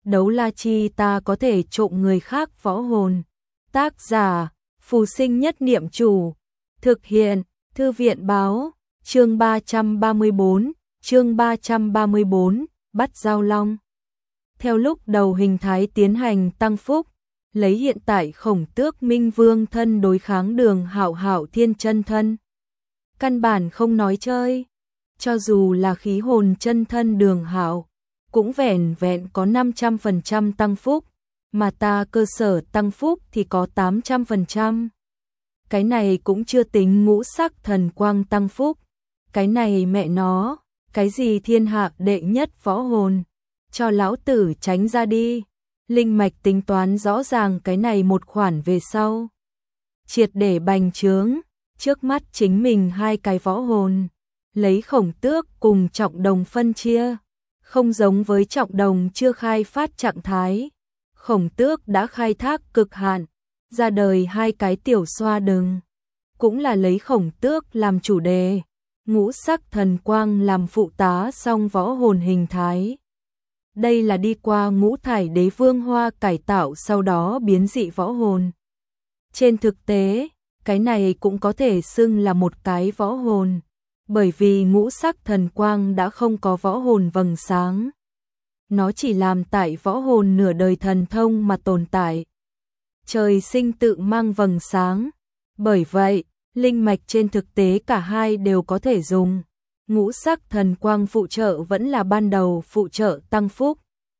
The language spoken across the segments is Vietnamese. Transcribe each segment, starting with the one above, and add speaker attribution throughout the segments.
Speaker 1: đấu la chi ta có thể trộm người khác võ hồn. Tác giả, Phù Sinh Nhất Niệm Chủ. Thực hiện, Thư viện báo, chương 334, bắt giao long. Theo lúc đầu hình thái tiến hành tăng phúc, lấy hiện tại Khổng Tước Minh Vương thân đối kháng Đường Hạo Hạo Thiên chân thân. Căn bản không nói chơi, cho dù là khí hồn chân thân Đường Hạo, cũng vẻn vẹn có 500% tăng phúc, mà ta cơ sở tăng phúc thì có 800%. Cái này cũng chưa tính ngũ sắc thần quang tăng phúc. Cái này mẹ nó, cái gì thiên hạ đệ nhất võ hồn, cho lão tử tránh ra đi. Linh mạch tính toán rõ ràng cái này một khoản về sau. Triệt để bành trướng, trước mắt chính mình hai cái võ hồn, lấy Khổng Tước cùng Trọng Đồng phân chia. Không giống với Trọng Đồng chưa khai phát trạng thái, Khổng Tước đã khai thác cực hạn, ra đời hai cái tiểu xoa đừng. Cũng là lấy Khổng Tước làm chủ đề, ngũ sắc thần quang làm phụ tá song võ hồn hình thái. Đây là đi qua ngũ thải đế vương hoa cải tạo sau đó biến dị võ hồn. Trên thực tế, cái này cũng có thể xưng là một cái võ hồn, bởi vì ngũ sắc thần quang đã không có võ hồn vầng sáng. Nó chỉ làm tại võ hồn nửa đời thần thông mà tồn tại. Trời sinh tự mang vầng sáng. Bởi vậy, linh mạch trên thực tế cả hai đều có thể dùng. Ngũ sắc thần quang phụ trợ vẫn là ban đầu phụ trợ tăng phúc.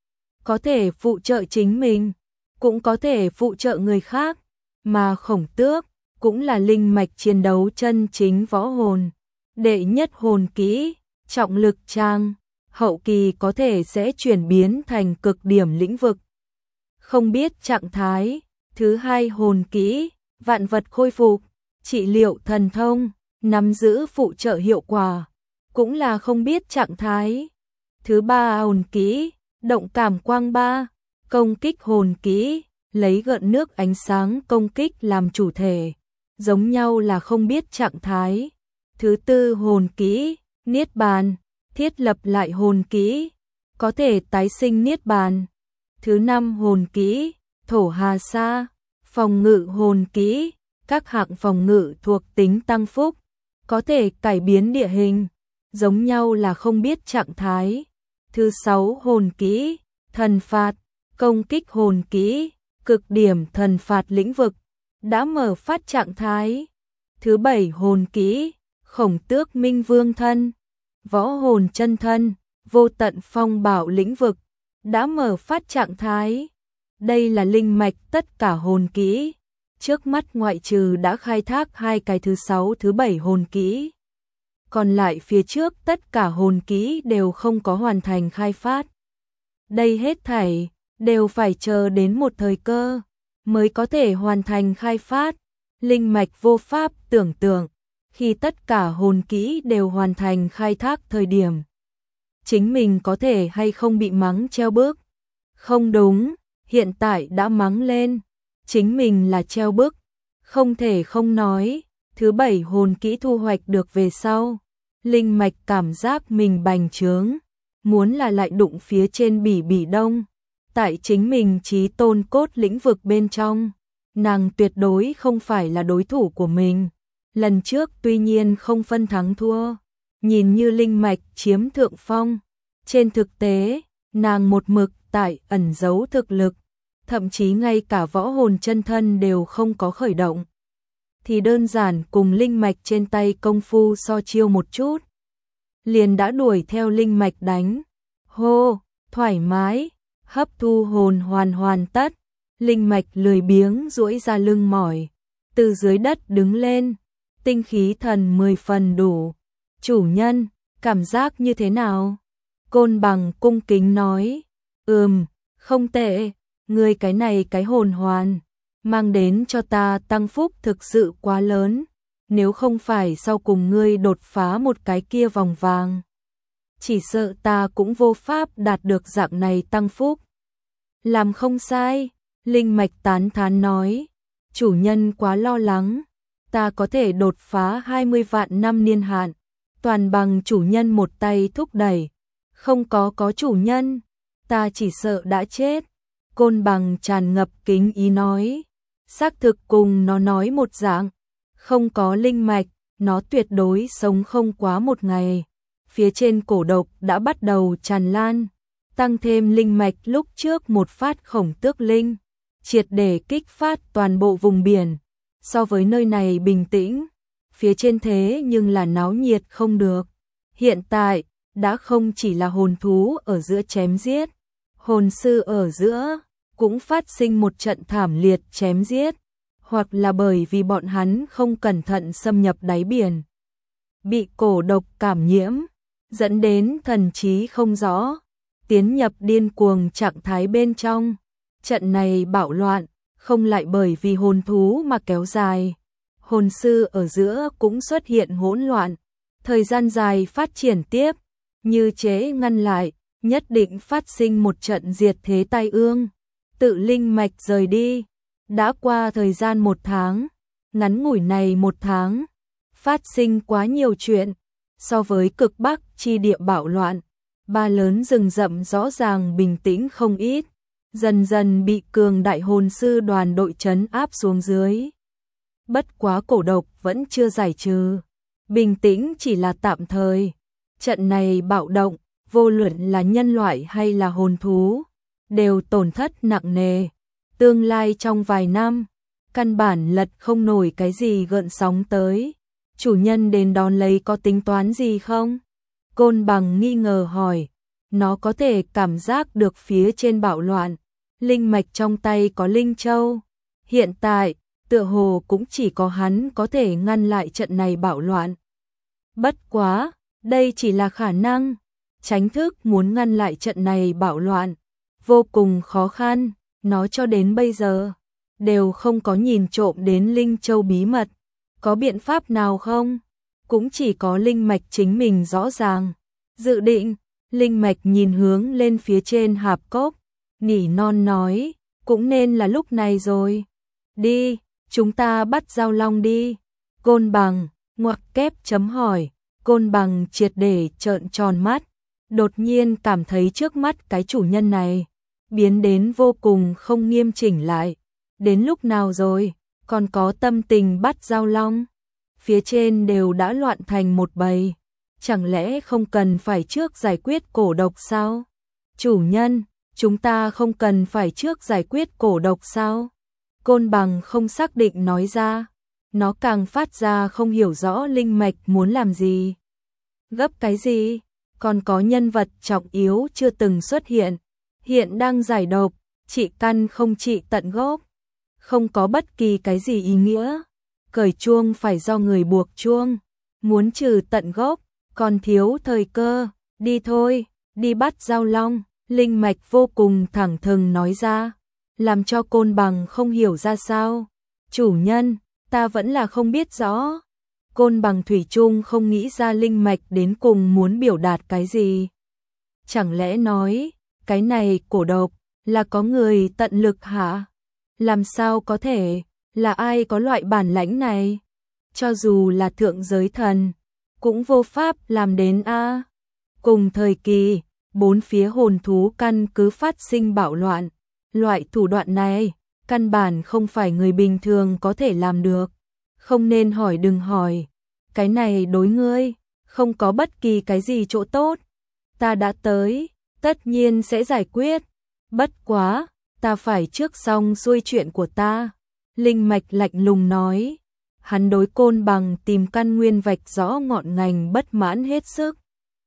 Speaker 1: Có thể phụ trợ chính mình, cũng có thể phụ trợ người khác, mà Khổng Tước cũng là linh mạch chiến đấu chân chính võ hồn. Đệ nhất hồn kỹ, trọng lực trang, hậu kỳ có thể sẽ chuyển biến thành cực điểm lĩnh vực. Không biết trạng thái, thứ hai hồn kỹ, vạn vật khôi phục, trị liệu thần thông, nắm giữ phụ trợ hiệu quả, cũng là không biết trạng thái. Thứ ba hồn kỹ, động cảm quang ba, công kích hồn kỹ, lấy gợn nước ánh sáng công kích làm chủ thể, giống nhau là không biết trạng thái. Thứ tư hồn kỹ, niết bàn, thiết lập lại hồn kỹ, có thể tái sinh niết bàn. Thứ năm hồn kỹ, thổ hà sa, phòng ngự hồn kỹ, các hạng phòng ngự thuộc tính tăng phúc, có thể cải biến địa hình, giống nhau là không biết trạng thái. Thứ sáu hồn kỹ, thần phạt, công kích hồn kỹ, cực điểm thần phạt lĩnh vực, đã mở phát trạng thái. Thứ bảy hồn kỹ, Khổng Tước Minh Vương thân, võ hồn chân thân, vô tận phong bảo lĩnh vực, đã mở phát trạng thái. Đây là linh mạch tất cả hồn kỹ. Trước mắt ngoại trừ đã khai thác hai cái thứ sáu thứ bảy hồn kỹ, còn lại phía trước tất cả hồn kỹ đều không có hoàn thành khai phát. Đây hết thảy đều phải chờ đến một thời cơ mới có thể hoàn thành khai phát. Linh mạch vô pháp tưởng tượng, khi tất cả hồn kỹ đều hoàn thành khai thác thời điểm, chính mình có thể hay không bị mắng treo bước. Không đúng, hiện tại đã mắng lên, chính mình là treo bước, không thể không nói. Thứ bảy hồn kỹ thu hoạch được về sau, linh mạch cảm giác mình bành trướng, muốn là lại đụng phía trên Bỉ Đông, tại chính mình chí tôn cốt lĩnh vực bên trong, nàng tuyệt đối không phải là đối thủ của mình. Lần trước tuy nhiên không phân thắng thua, nhìn như linh mạch chiếm thượng phong, trên thực tế, nàng một mực tại ẩn giấu thực lực, thậm chí ngay cả võ hồn chân thân đều không có khởi động, thì đơn giản cùng linh mạch trên tay công phu so chiêu một chút, liền đã đuổi theo linh mạch đánh. Hô, thoải mái, hấp thu hồn hoàn tất, linh mạch lười biếng duỗi ra lưng mỏi, từ dưới đất đứng lên, tinh khí thần 10 phần đủ. Chủ nhân, cảm giác như thế nào? Côn Bằng cung kính nói, không tệ, ngươi cái này cái hồn hoàn, mang đến cho ta tăng phúc thực sự quá lớn, nếu không phải sau cùng ngươi đột phá một cái kia vòng vàng, chỉ sợ ta cũng vô pháp đạt được dạng này tăng phúc. Làm không sai, linh mạch tán thán nói, chủ nhân quá lo lắng, ta có thể đột phá 20 vạn năm niên hạn, toàn bằng chủ nhân một tay thúc đẩy, không có chủ nhân, ta chỉ sợ đã chết. Côn Bằng tràn ngập kính ý nói, xác thực cùng nó nói một dạng, không có linh mạch, nó tuyệt đối sống không quá một ngày. Phía trên cổ độc đã bắt đầu tràn lan, tăng thêm linh mạch lúc trước một phát khổng tước linh, triệt để kích phát toàn bộ vùng biển. So với nơi này bình tĩnh, phía trên thế nhưng là náo nhiệt không được. Hiện tại, đã không chỉ là hồn thú ở giữa chém giết, hồn sư ở giữa cũng phát sinh một trận thảm liệt chém giết, hoặc là bởi vì bọn hắn không cẩn thận xâm nhập đáy biển, bị cổ độc cảm nhiễm, dẫn đến thần trí không rõ, tiến nhập điên cuồng trạng thái bên trong. Trận này bạo loạn, không lại bởi vì hồn thú mà kéo dài. Hồn sư ở giữa cũng xuất hiện hỗn loạn, thời gian dài phát triển tiếp, như chế ngăn lại, nhất định phát sinh một trận diệt thế tai ương. Tự linh mạch rời đi, đã qua thời gian 1 tháng, ngắn ngủi này 1 tháng, phát sinh quá nhiều chuyện, so với cực bắc chi địa bạo loạn, ba lớn rừng rậm rõ ràng bình tĩnh không ít, dần dần bị cường đại hồn sư đoàn đội trấn áp xuống dưới. Bất quá cổ độc vẫn chưa giải trừ, bình tĩnh chỉ là tạm thời. Trận này bạo động, vô luận là nhân loại hay là hồn thú, đều tổn thất nặng nề. Tương lai trong vài năm, căn bản lật không nổi cái gì gợn sóng tới. Chủ nhân đến đón lấy có tính toán gì không? Côn Bằng nghi ngờ hỏi. Nó có thể cảm giác được phía trên bạo loạn, linh mạch trong tay có linh châu. Hiện tại, tựa hồ cũng chỉ có hắn có thể ngăn lại trận này bạo loạn. Bất quá, đây chỉ là khả năng. Tránh thức muốn ngăn lại trận này bạo loạn, vô cùng khó khăn. Nó cho đến bây giờ, đều không có nhìn trộm đến linh châu bí mật. Có biện pháp nào không? Cũng chỉ có linh mạch chính mình rõ ràng. Dự định, linh mạch nhìn hướng lên phía trên hạp cốc, nỉ non nói, cũng nên là lúc này rồi. Đi, chúng ta bắt giao long đi. Côn Bằng, ngoặc kép chấm hỏi. Côn Bằng triệt để trợn tròn mắt, đột nhiên cảm thấy trước mắt cái chủ nhân này biến đến vô cùng không nghiêm chỉnh lại. Đến lúc nào rồi, còn có tâm tình bắt giao long? Phía trên đều đã loạn thành một bầy, chẳng lẽ không cần phải trước giải quyết cổ độc sao? Chủ nhân, chúng ta không cần phải trước giải quyết cổ độc sao? Côn Bằng không xác định nói ra, nó càng phát ra không hiểu rõ linh mạch muốn làm gì. Gấp cái gì? Còn có nhân vật trọng yếu chưa từng xuất hiện, hiện đang giải độc, trị căn không trị tận gốc, không có bất kỳ cái gì ý nghĩa. Cởi chuông phải do người buộc chuông, muốn trừ tận gốc, còn thiếu thời cơ. Đi thôi, đi bắt giao long. Linh mạch vô cùng thẳng thừng nói ra, làm cho Côn Bằng không hiểu ra sao. Chủ nhân, ta vẫn là không biết rõ. Côn Bằng thủy chung không nghĩ ra linh mạch đến cùng muốn biểu đạt cái gì. Chẳng lẽ nói, cái này cổ độc là có người tận lực hả? Làm sao có thể, là ai có loại bản lãnh này? Cho dù là thượng giới thần, cũng vô pháp làm đến a. Cùng thời kỳ, bốn phía hồn thú căn cứ phát sinh bạo loạn. Loại thủ đoạn này, căn bản không phải người bình thường có thể làm được. Không nên hỏi đừng hỏi. Cái này đối ngươi, không có bất kỳ cái gì chỗ tốt. Ta đã tới, tất nhiên sẽ giải quyết. Bất quá, ta phải trước xong xuôi chuyện của ta. Linh mạch lạnh lùng nói. Hắn đối Côn Bằng tìm căn nguyên vạch rõ ngọn ngành bất mãn hết sức.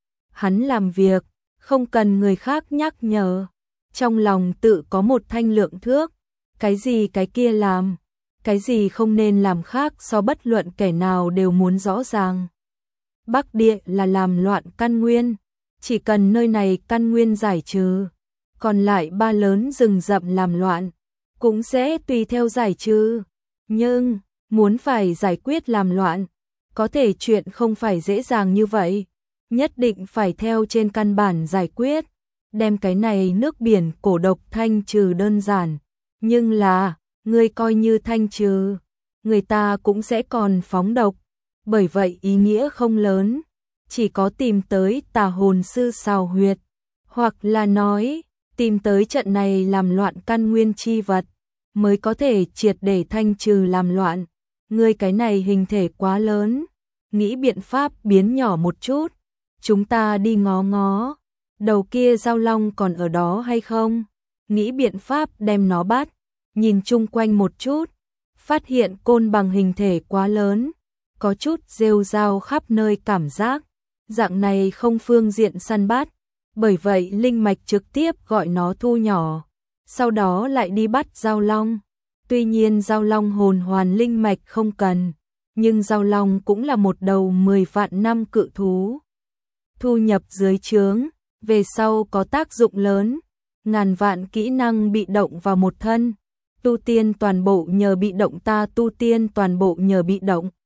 Speaker 1: Hắn làm việc, không cần người khác nhắc nhở. Trong lòng tự có một thanh lượng thước. Cái gì cái kia làm, cái gì không nên làm khác so bất luận kẻ nào đều muốn rõ ràng. Bắc địa là làm loạn căn nguyên, chỉ cần nơi này căn nguyên giải trừ, còn lại ba lớn rừng rậm làm loạn, cũng sẽ tùy theo giải trừ. Nhưng, muốn phải giải quyết làm loạn, có thể chuyện không phải dễ dàng như vậy, nhất định phải theo trên căn bản giải quyết, đem cái này nước biển cổ độc thanh trừ đơn giản. Nhưng là, người coi như thanh trừ, người ta cũng sẽ còn phóng độc, bởi vậy ý nghĩa không lớn, chỉ có tìm tới tà hồn sư xào huyệt, hoặc là nói, tìm tới trận này làm loạn căn nguyên chi vật, mới có thể triệt để thanh trừ làm loạn. Ngươi cái này hình thể quá lớn, nghĩ biện pháp biến nhỏ một chút, chúng ta đi ngó ngó, đầu kia giao long còn ở đó hay không? Nghĩ biện pháp đem nó bắt, nhìn chung quanh một chút, phát hiện côn bằng hình thể quá lớn, có chút rêu rao khắp nơi cảm giác, dạng này không phương diện săn bắt, bởi vậy linh mạch trực tiếp gọi nó thu nhỏ, sau đó lại đi bắt giao long. Tuy nhiên giao long hồn hoàn linh mạch không cần, nhưng giao long cũng là một đầu 10 vạn năm cự thú. Thu nhập dưới trướng, về sau có tác dụng lớn, ngàn vạn kỹ năng bị động vào một thân, tu tiên toàn bộ nhờ bị động ta tu tiên toàn bộ nhờ bị động.